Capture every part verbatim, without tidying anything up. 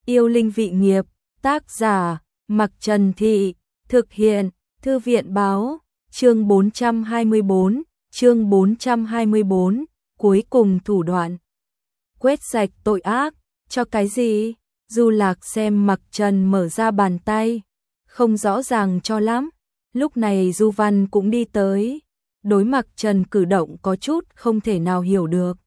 Yêu linh vị nghiệp, tác giả, Mặc Trần Thị, thực hiện, Thư viện báo, chương bốn trăm hai mươi bốn, chương bốn trăm hai mươi bốn, cuối cùng thủ đoạn. Quét sạch tội ác, cho cái gì? Du Lạc xem Mặc Trần mở ra bàn tay, không rõ ràng cho lắm. Lúc này Du Văn cũng đi tới, đối Mặc Trần cử động có chút không thể nào hiểu được.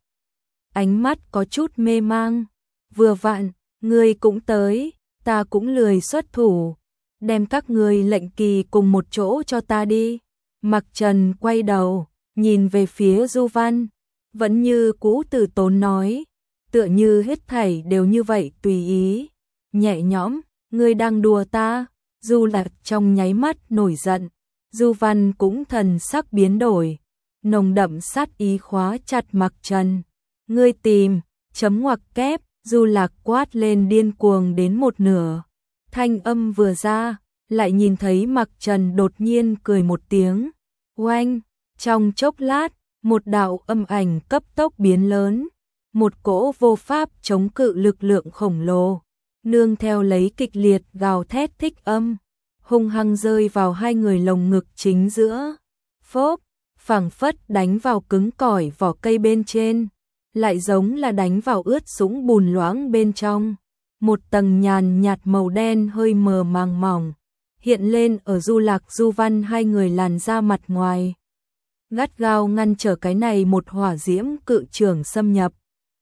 Ánh mắt có chút mê mang, vừa vặn, ngươi cũng tới, ta cũng lười xuất thủ, đem các ngươi lệnh kỳ cùng một chỗ cho ta đi. Mặc Trần quay đầu, nhìn về phía Du Văn, vẫn như cũ từ tốn nói, tựa như hết thảy đều như vậy tùy ý, nhẹ nhõm, ngươi đang đùa ta. Du Lạc trong nháy mắt nổi giận, Du Văn cũng thần sắc biến đổi, nồng đậm sát ý khóa chặt Mặc Trần. Ngươi tìm, chấm ngoặc kép, Du Lạc quát lên điên cuồng đến một nửa. Thanh âm vừa ra, lại nhìn thấy Mặc Trần đột nhiên cười một tiếng. Oanh, trong chốc lát, một đạo âm ảnh cấp tốc biến lớn, một cỗ vô pháp chống cự lực lượng khổng lồ, nương theo lấy kịch liệt gào thét thích âm, hung hăng rơi vào hai người lồng ngực chính giữa. Phốp, phảng phất đánh vào cứng cỏi vỏ cây bên trên, lại giống là đánh vào ướt sũng bùn loãng bên trong. Một tầng nhàn nhạt màu đen hơi mờ màng mỏng, hiện lên ở Du Lạc Du Văn hai người làn da mặt ngoài, gắt gao ngăn trở cái này một hỏa diễm cự trường xâm nhập.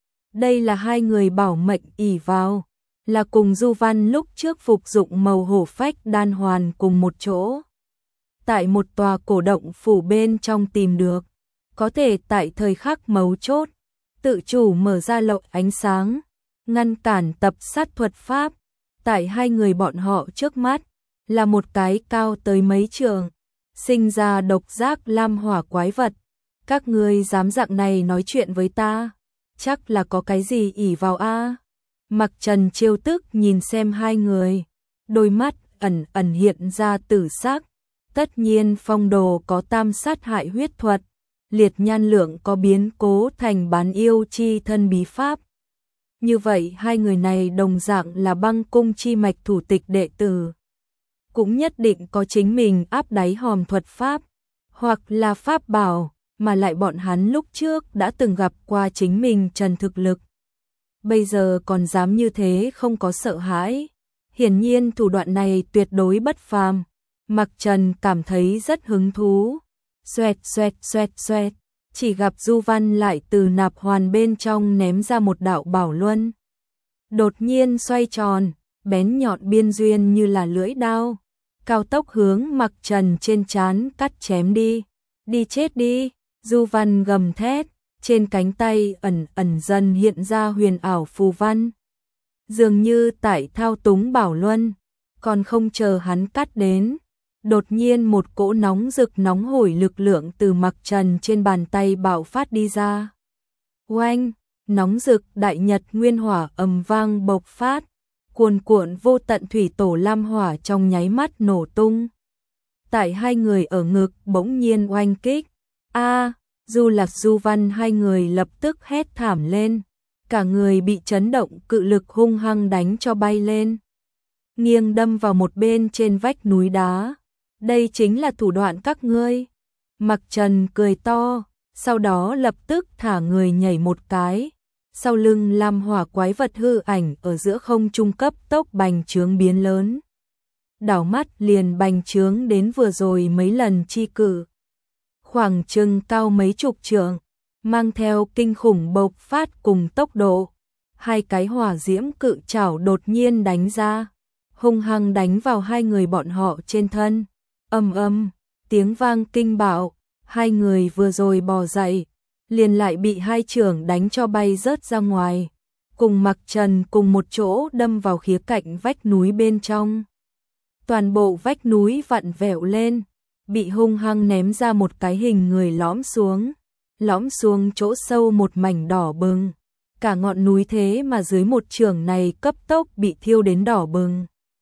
Đây là hai người bảo mệnh ỷ vào, là cùng Du Văn lúc trước phục dụng màu hổ phách đan hoàn cùng một chỗ, tại một tòa cổ động phủ bên trong tìm được, có thể tại thời khắc mấu chốt tự chủ mở ra lậu ánh sáng, ngăn cản tập sát thuật pháp. Tại hai người bọn họ trước mắt là một cái cao tới mấy trượng, sinh ra độc giác lam hỏa quái vật. Các ngươi dám dạng này nói chuyện với ta, chắc là có cái gì ỷ vào a? Mặc Trần trêu tức nhìn xem hai người, đôi mắt ẩn ẩn hiện ra tử sắc. Tất nhiên phong đồ có tam sát hại huyết thuật, liệt nhan lượng có biến cố thành bán yêu chi thân bí pháp. Như vậy hai người này đồng dạng là băng cung chi mạch thủ tịch đệ tử, cũng nhất định có chính mình áp đáy hòm thuật pháp, hoặc là pháp bảo, mà lại bọn hắn lúc trước đã từng gặp qua chính mình trần thực lực. Bây giờ còn dám như thế không có sợ hãi, hiển nhiên thủ đoạn này tuyệt đối bất phàm. Mặc Trần cảm thấy rất hứng thú. Xoẹt xoẹt xoẹt xoẹt, chỉ gặp Du Văn lại từ nạp hoàn bên trong ném ra một đạo bảo luân. Đột nhiên xoay tròn, bén nhọn biên duyên như là lưỡi đao, cao tốc hướng Mặc Trần trên trán cắt chém đi. Đi chết đi, Du Văn gầm thét, trên cánh tay ẩn ẩn dần hiện ra huyền ảo phù văn, dường như tại thao túng bảo luân. Còn không chờ hắn cắt đến, đột nhiên một cỗ nóng rực nóng hổi lực lượng từ Mặc Trần trên bàn tay bạo phát đi ra. Oanh, nóng rực đại nhật nguyên hỏa ầm vang bộc phát, cuồn cuộn vô tận thủy tổ lam hỏa trong nháy mắt nổ tung. Tại hai người ở ngực bỗng nhiên oanh kích. A, Du Lạc Du Văn hai người lập tức hét thảm lên, cả người bị chấn động cự lực hung hăng đánh cho bay lên, nghiêng đâm vào một bên trên vách núi đá. Đây chính là thủ đoạn các ngươi. Mặc Trần cười to, sau đó lập tức thả người nhảy một cái, sau lưng lam hỏa quái vật hư ảnh ở giữa không trung cấp tốc bành trướng biến lớn. Đảo mắt liền bành trướng đến vừa rồi mấy lần chi cử, khoảng chừng cao mấy chục trượng, mang theo kinh khủng bộc phát cùng tốc độ. Hai cái hỏa diễm cự chảo đột nhiên đánh ra, hung hăng đánh vào hai người bọn họ trên thân. Ầm ầm, tiếng vang kinh bạo, hai người vừa rồi bò dậy, liền lại bị hai chưởng đánh cho bay rớt ra ngoài, cùng Mặc Trần cùng một chỗ đâm vào khía cạnh vách núi bên trong. Toàn bộ vách núi vặn vẹo lên, bị hung hăng ném ra một cái hình người lõm xuống, lõm xuống chỗ sâu một mảnh đỏ bừng. Cả ngọn núi thế mà dưới một chưởng này cấp tốc bị thiêu đến đỏ bừng,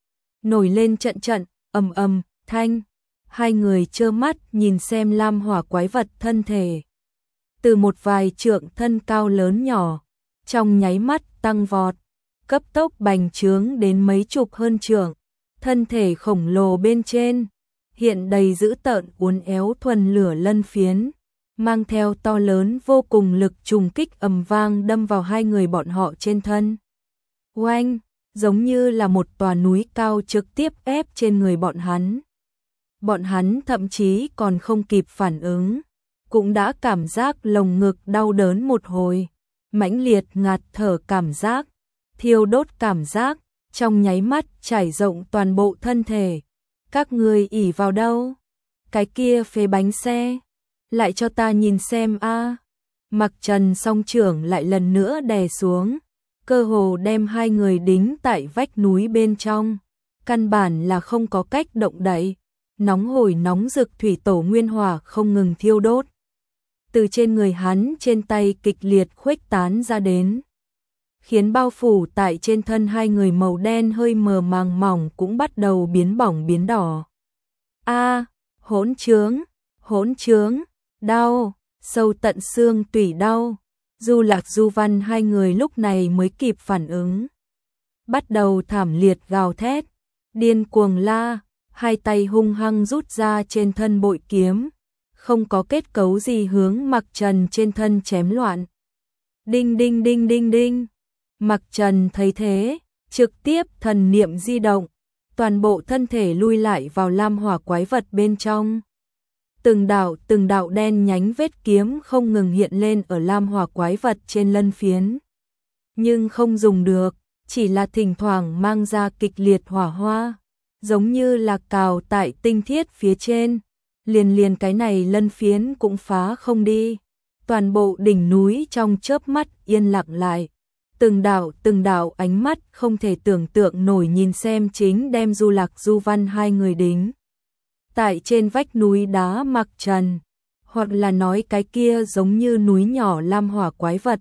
nổi lên trận trận ầm ầm thanh. Hai người trơ mắt nhìn xem lam hỏa quái vật thân thể từ một vài trượng thân cao lớn nhỏ, trong nháy mắt tăng vọt, cấp tốc bành trướng đến mấy chục hơn trượng, thân thể khổng lồ bên trên, hiện đầy dữ tợn uốn éo thuần lửa lân phiến, mang theo to lớn vô cùng lực trùng kích ầm vang đâm vào hai người bọn họ trên thân. Oanh, giống như là một tòa núi cao trực tiếp ép trên người bọn hắn. Bọn hắn thậm chí còn không kịp phản ứng, cũng đã cảm giác lồng ngực đau đớn một hồi, mãnh liệt ngạt thở cảm giác, thiêu đốt cảm giác, trong nháy mắt trải rộng toàn bộ thân thể. Các người ỉ vào đâu? Cái kia phế bánh xe, lại cho ta nhìn xem a. Mặc Trần song trưởng lại lần nữa đè xuống, cơ hồ đem hai người đính tại vách núi bên trong, căn bản là không có cách động đậy. Nóng hổi nóng rực thủy tổ nguyên hỏa không ngừng thiêu đốt, từ trên người hắn trên tay kịch liệt khuếch tán ra đến, khiến bao phủ tại trên thân hai người màu đen hơi mờ màng mỏng cũng bắt đầu biến bỏng biến đỏ. A, hỗn trướng, hỗn trướng, đau, sâu tận xương tủy đau. Du Lạc Du Văn hai người lúc này mới kịp phản ứng, bắt đầu thảm liệt gào thét, điên cuồng la, hai tay hung hăng rút ra trên thân bội kiếm, không có kết cấu gì hướng Mặc Trần trên thân chém loạn. Đinh đinh đinh đinh đinh. Mặc Trần thấy thế, trực tiếp thần niệm di động, toàn bộ thân thể lui lại vào lam hỏa quái vật bên trong. Từng đạo từng đạo đen nhánh vết kiếm không ngừng hiện lên ở lam hỏa quái vật trên lân phiến, nhưng không dùng được, chỉ là thỉnh thoảng mang ra kịch liệt hỏa hoa, giống như là cào tại tinh thiết phía trên, liền liền cái này lân phiến cũng phá không đi. Toàn bộ đỉnh núi trong chớp mắt yên lặng lại, từng đạo từng đạo ánh mắt không thể tưởng tượng nổi nhìn xem chính đem Du Lạc Du Văn hai người đính tại trên vách núi đá Mặc Trần, hoặc là nói cái kia giống như núi nhỏ lam hỏa quái vật.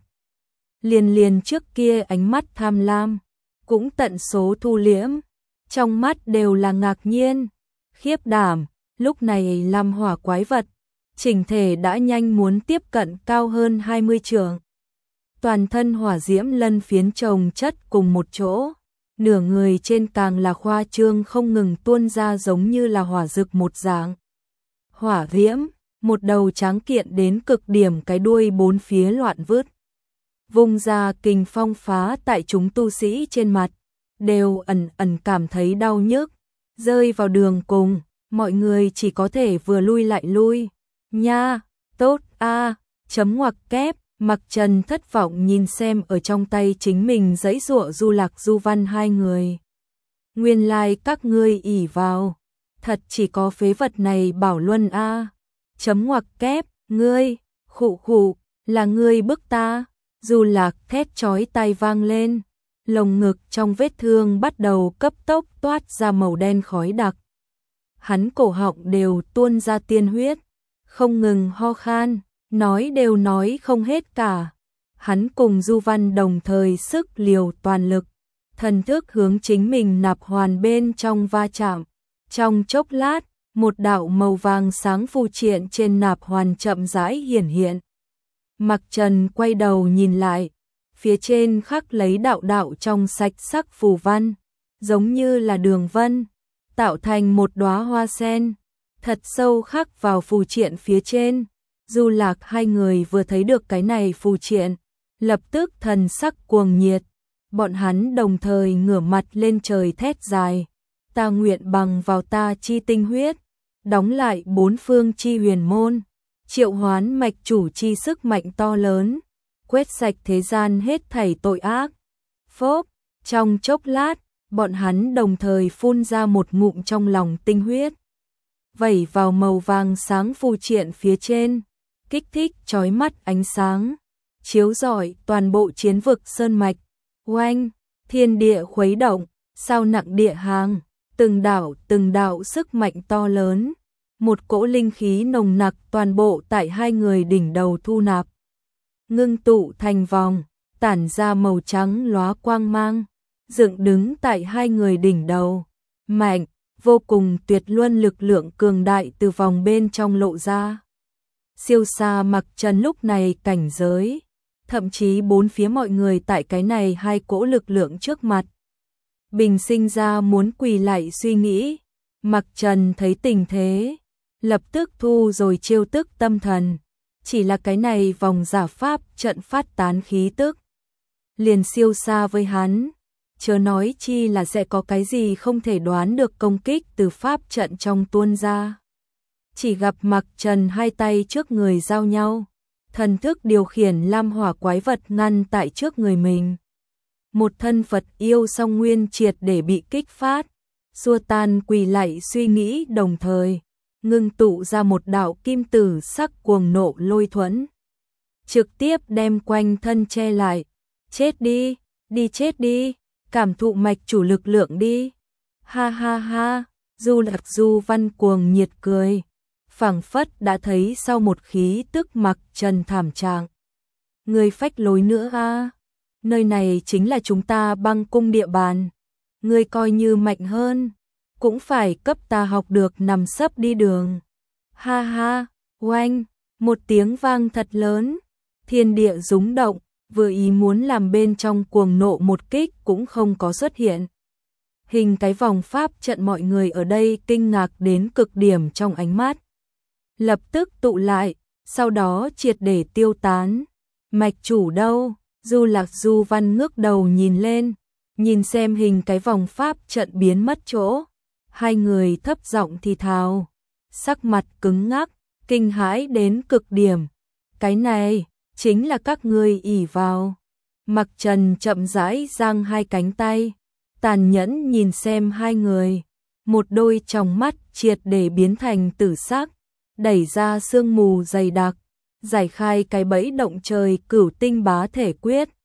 Liền liền trước kia ánh mắt tham lam, cũng tận số thu liễm, trong mắt đều là ngạc nhiên, khiếp đảm. Lúc này lam hỏa quái vật, chỉnh thể đã nhanh muốn tiếp cận cao hơn hai mươi trượng. Toàn thân hỏa diễm lân phiến chồng chất cùng một chỗ, nửa người trên càng là khoa trương không ngừng tuôn ra giống như là hỏa dực một dạng. Hỏa diễm, một đầu tráng kiện đến cực điểm cái đuôi bốn phía loạn vứt, vùng ra kình phong phá tại chúng tu sĩ trên mặt, đều ẩn ẩn cảm thấy đau nhức, rơi vào đường cùng, mọi người chỉ có thể vừa lui lại lui. Nha, tốt a, chấm ngoặc kép. Mặc Trần thất vọng nhìn xem ở trong tay chính mình giãy giụa Du Lạc Du Văn hai người. Nguyên lai like các ngươi ỷ vào, thật chỉ có phế vật này bảo luân a. Chấm ngoặc kép, ngươi, khụ khụ, là ngươi bức ta. Du Lạc thét chói tai vang lên, lồng ngực trong vết thương bắt đầu cấp tốc toát ra màu đen khói đặc. Hắn cổ họng đều tuôn ra tiên huyết, không ngừng ho khan, nói đều nói không hết cả. Hắn cùng Du Văn đồng thời sức liều toàn lực, thần thức hướng chính mình nạp hoàn bên trong va chạm. Trong chốc lát, một đạo màu vàng sáng phù triện trên nạp hoàn chậm rãi hiển hiện. Mặc Trần quay đầu nhìn lại, phía trên khắc lấy đạo đạo trong sạch sắc phù văn, giống như là đường vân, tạo thành một đóa hoa sen, thật sâu khắc vào phù triện phía trên. Du Lạc hai người vừa thấy được cái này phù triện, lập tức thần sắc cuồng nhiệt, bọn hắn đồng thời ngửa mặt lên trời thét dài, ta nguyện bằng vào ta chi tinh huyết, đóng lại bốn phương chi huyền môn, triệu hoán mạch chủ chi sức mạnh to lớn, quét sạch thế gian hết thảy tội ác. Phốp, trong chốc lát, bọn hắn đồng thời phun ra một ngụm trong lòng tinh huyết, vẩy vào màu vàng sáng phù triện phía trên, kích thích chói mắt ánh sáng, chiếu rọi toàn bộ chiến vực sơn mạch. Oanh, thiên địa khuấy động, sao nặng địa hàng, từng đạo từng đạo sức mạnh to lớn, một cỗ linh khí nồng nặc toàn bộ tại hai người đỉnh đầu thu nạp, ngưng tụ thành vòng, tản ra màu trắng lóa quang mang, dựng đứng tại hai người đỉnh đầu. Mạnh, vô cùng tuyệt luân lực lượng cường đại từ vòng bên trong lộ ra. Siêu xa Mặc Trần lúc này cảnh giới, thậm chí bốn phía mọi người tại cái này hai cỗ lực lượng trước mặt. Bình sinh ra muốn quỳ lại suy nghĩ, Mặc Trần thấy tình thế, lập tức thu rồi chiêu tức tâm thần, chỉ là cái này vòng giả pháp trận phát tán khí tức. Liền siêu xa với hắn, chớ nói chi là sẽ có cái gì không thể đoán được công kích từ pháp trận trong tuôn ra. Chỉ gặp Mặc Trần hai tay trước người giao nhau, thần thức điều khiển lam hỏa quái vật ngăn tại trước người mình. Một thân Phật yêu song nguyên triệt để bị kích phát, xua tan quỳ lạy suy nghĩ đồng thời, ngưng tụ ra một đạo kim tử sắc cuồng nộ lôi thuẫn. Trực tiếp đem quanh thân che lại, chết đi, đi chết đi, cảm thụ mạch chủ lực lượng đi. Ha ha ha, Du Lạc Du Văn cuồng nhiệt cười, phảng phất đã thấy sau một khí tức Mặc Trần thảm trạng. Người phách lối nữa a, nơi này chính là chúng ta băng cung địa bàn, người coi như mạnh hơn, cũng phải cấp ta học được nằm sấp đi đường. Ha ha, oanh, một tiếng vang thật lớn, thiên địa rúng động, vừa ý muốn làm bên trong cuồng nộ một kích cũng không có xuất hiện. Hình cái vòng pháp trận mọi người ở đây kinh ngạc đến cực điểm trong ánh mắt. Lập tức tụ lại, sau đó triệt để tiêu tán. Mạch chủ đâu? Du Lạc Du Văn ngước đầu nhìn lên, nhìn xem hình cái vòng pháp trận biến mất chỗ. Hai người thấp giọng thì thào, sắc mặt cứng ngắc, kinh hãi đến cực điểm. Cái này chính là các ngươi ỷ vào. Mặc Trần chậm rãi giang hai cánh tay, tàn nhẫn nhìn xem hai người, một đôi tròng mắt triệt để biến thành tử sắc, đẩy ra sương mù dày đặc, giải khai cái bẫy động trời cửu tinh bá thể quyết.